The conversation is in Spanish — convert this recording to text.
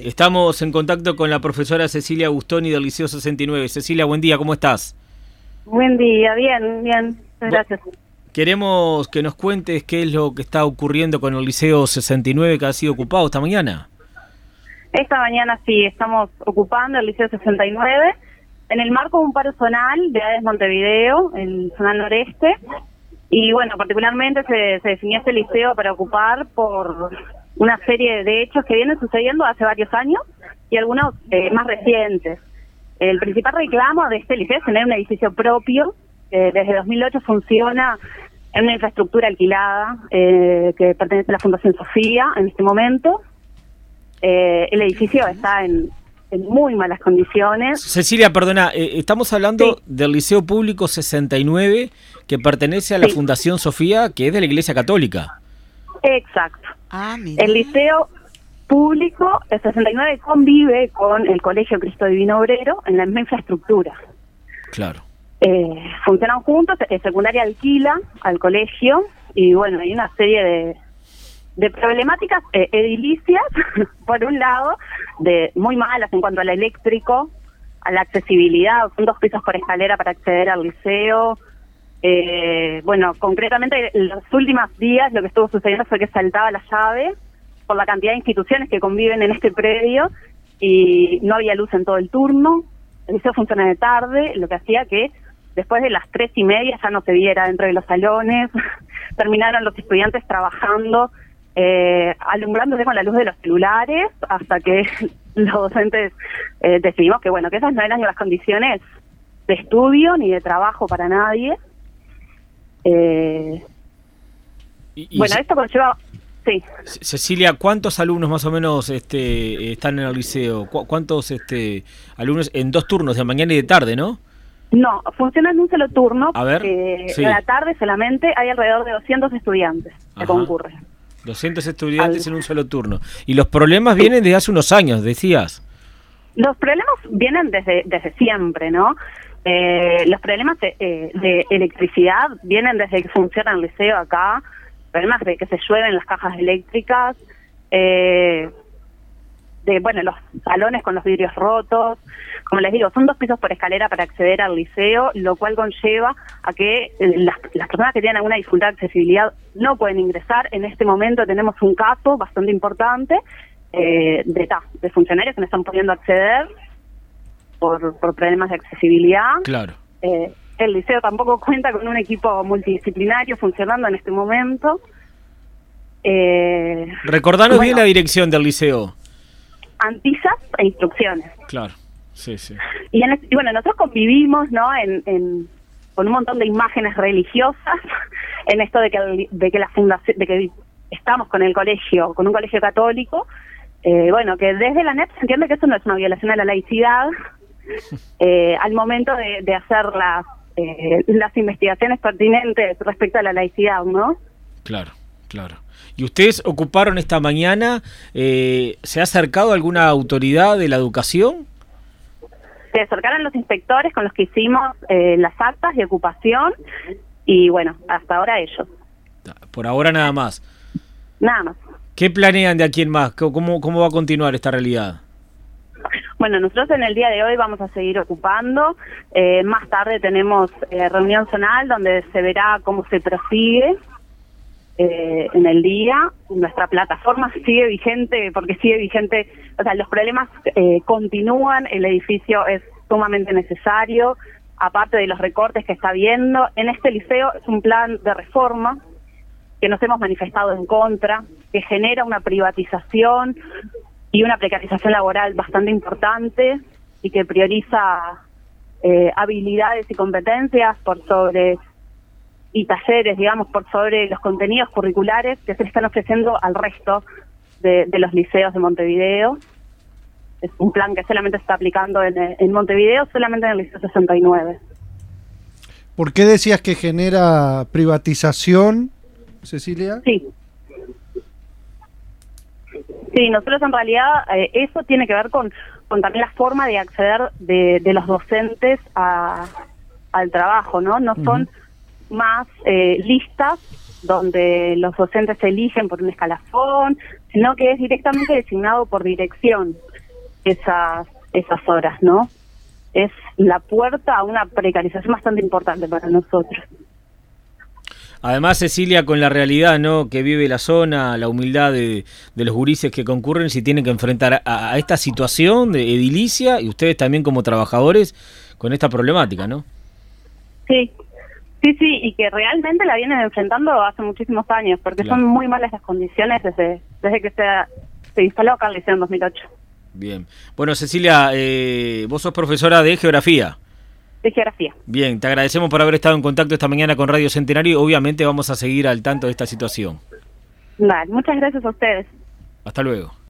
Estamos en contacto con la profesora Cecilia Gustoni del Liceo 69. Cecilia, buen día, ¿cómo estás? Buen día, bien, gracias. Queremos que nos cuentes qué es lo que está ocurriendo con el Liceo 69 que ha sido ocupado esta mañana. Esta mañana sí, estamos ocupando el Liceo 69 en el marco de un paro zonal de ADES Montevideo, el zonal noreste. Y bueno, particularmente se definió este liceo para ocupar por una serie de hechos que vienen sucediendo hace varios años y algunos más recientes. El principal reclamo de este liceo es tener un edificio propio. Desde 2008 funciona en una infraestructura alquilada que pertenece a la Fundación Sofía en este momento. El edificio está en muy malas condiciones. Cecilia, perdona, estamos hablando del Liceo Público 69 que pertenece a la Fundación Sofía, que es de la Iglesia Católica. Exacto. El Liceo Público, el 69, convive con el Colegio Cristo Divino Obrero en la misma infraestructura. Claro. Funcionan juntos, el secundaria alquila al colegio y bueno, hay una serie de problemáticas edilicias, por un lado, de muy malas en cuanto al eléctrico, a la accesibilidad. Son 2 pisos por escalera para acceder al liceo. Bueno, concretamente en los últimos días lo que estuvo sucediendo fue que saltaba la llave por la cantidad de instituciones que conviven en este predio y no había luz en todo el turno. El liceo funciona de tarde, lo que hacía que después de las 3:30 ya no se viera dentro de los salones. Terminaron los estudiantes trabajando, alumbrándose con la luz de los celulares, hasta que los docentes decidimos que bueno, que esas no eran las condiciones de estudio ni de trabajo para nadie. Bueno, esto conlleva... Sí. Cecilia, ¿cuántos alumnos más o menos están en el liceo? ¿Cuántos alumnos en 2 turnos, de mañana y de tarde, no? No, funciona en un solo turno. A ver, a la tarde solamente hay alrededor de 200 estudiantes que concurren. 200 estudiantes en un solo turno. Y los problemas vienen desde hace unos años, decías. Los problemas vienen desde siempre, ¿no? Los problemas de electricidad vienen desde que funciona el liceo acá. Problemas de que se llueven las cajas eléctricas, bueno, los salones con los vidrios rotos. Como les digo, son 2 pisos por escalera para acceder al liceo, lo cual conlleva a que las personas que tienen alguna dificultad de accesibilidad no pueden ingresar. En este momento tenemos un caso bastante importante de funcionarios que no están pudiendo acceder por problemas de accesibilidad. Claro. El liceo tampoco cuenta con un equipo multidisciplinario funcionando en este momento. Recordanos bien la dirección del liceo. Antisas e Instrucciones. Claro, sí. Y bueno, nosotros convivimos, ¿no? Con un montón de imágenes religiosas en esto de que la fundación, de que estamos con el colegio, con un colegio católico. Bueno, que desde la NEP se entiende que eso no es una violación a la laicidad. Al momento de hacer las investigaciones pertinentes respecto a la laicidad, ¿no? Claro. ¿Y ustedes ocuparon esta mañana? ¿Se ha acercado alguna autoridad de la educación? Se acercaron los inspectores con los que hicimos las actas de ocupación y bueno, hasta ahora ellos. Por ahora nada más. Nada más. ¿Qué planean de aquí en más? ¿Cómo va a continuar esta realidad? Bueno, nosotros en el día de hoy vamos a seguir ocupando. Más tarde tenemos reunión zonal donde se verá cómo se prosigue en el día. Nuestra plataforma sigue vigente, porque sigue vigente, o sea, los problemas continúan, el edificio es sumamente necesario, aparte de los recortes que está habiendo. En este liceo es un plan de reforma que nos hemos manifestado en contra, que genera una privatización y una precarización laboral bastante importante y que prioriza habilidades y competencias y talleres, digamos, por sobre los contenidos curriculares que se le están ofreciendo al resto de los liceos de Montevideo. Es un plan que solamente se está aplicando en Montevideo, solamente en el Liceo 69. ¿Por qué decías que genera privatización, Cecilia? Sí, nosotros en realidad eso tiene que ver con también la forma de acceder de los docentes al trabajo, ¿no? No son más listas donde los docentes se eligen por un escalafón, sino que es directamente designado por dirección. esas horas, ¿no? Es la puerta a una precarización bastante importante para nosotros. Además, Cecilia, con la realidad, ¿no?, que vive la zona, la humildad de los gurises que concurren, si tienen que enfrentar a esta situación de edilicia, y ustedes también como trabajadores con esta problemática, ¿no? Sí, y que realmente la vienen enfrentando hace muchísimos años, porque Claro. son muy malas las condiciones desde que se instaló acá el liceo en 2008. Bien. Bueno, Cecilia, vos sos profesora de Geografía. De geografía. Bien, te agradecemos por haber estado en contacto esta mañana con Radio Centenario y obviamente vamos a seguir al tanto de esta situación. Vale, muchas gracias a ustedes. Hasta luego.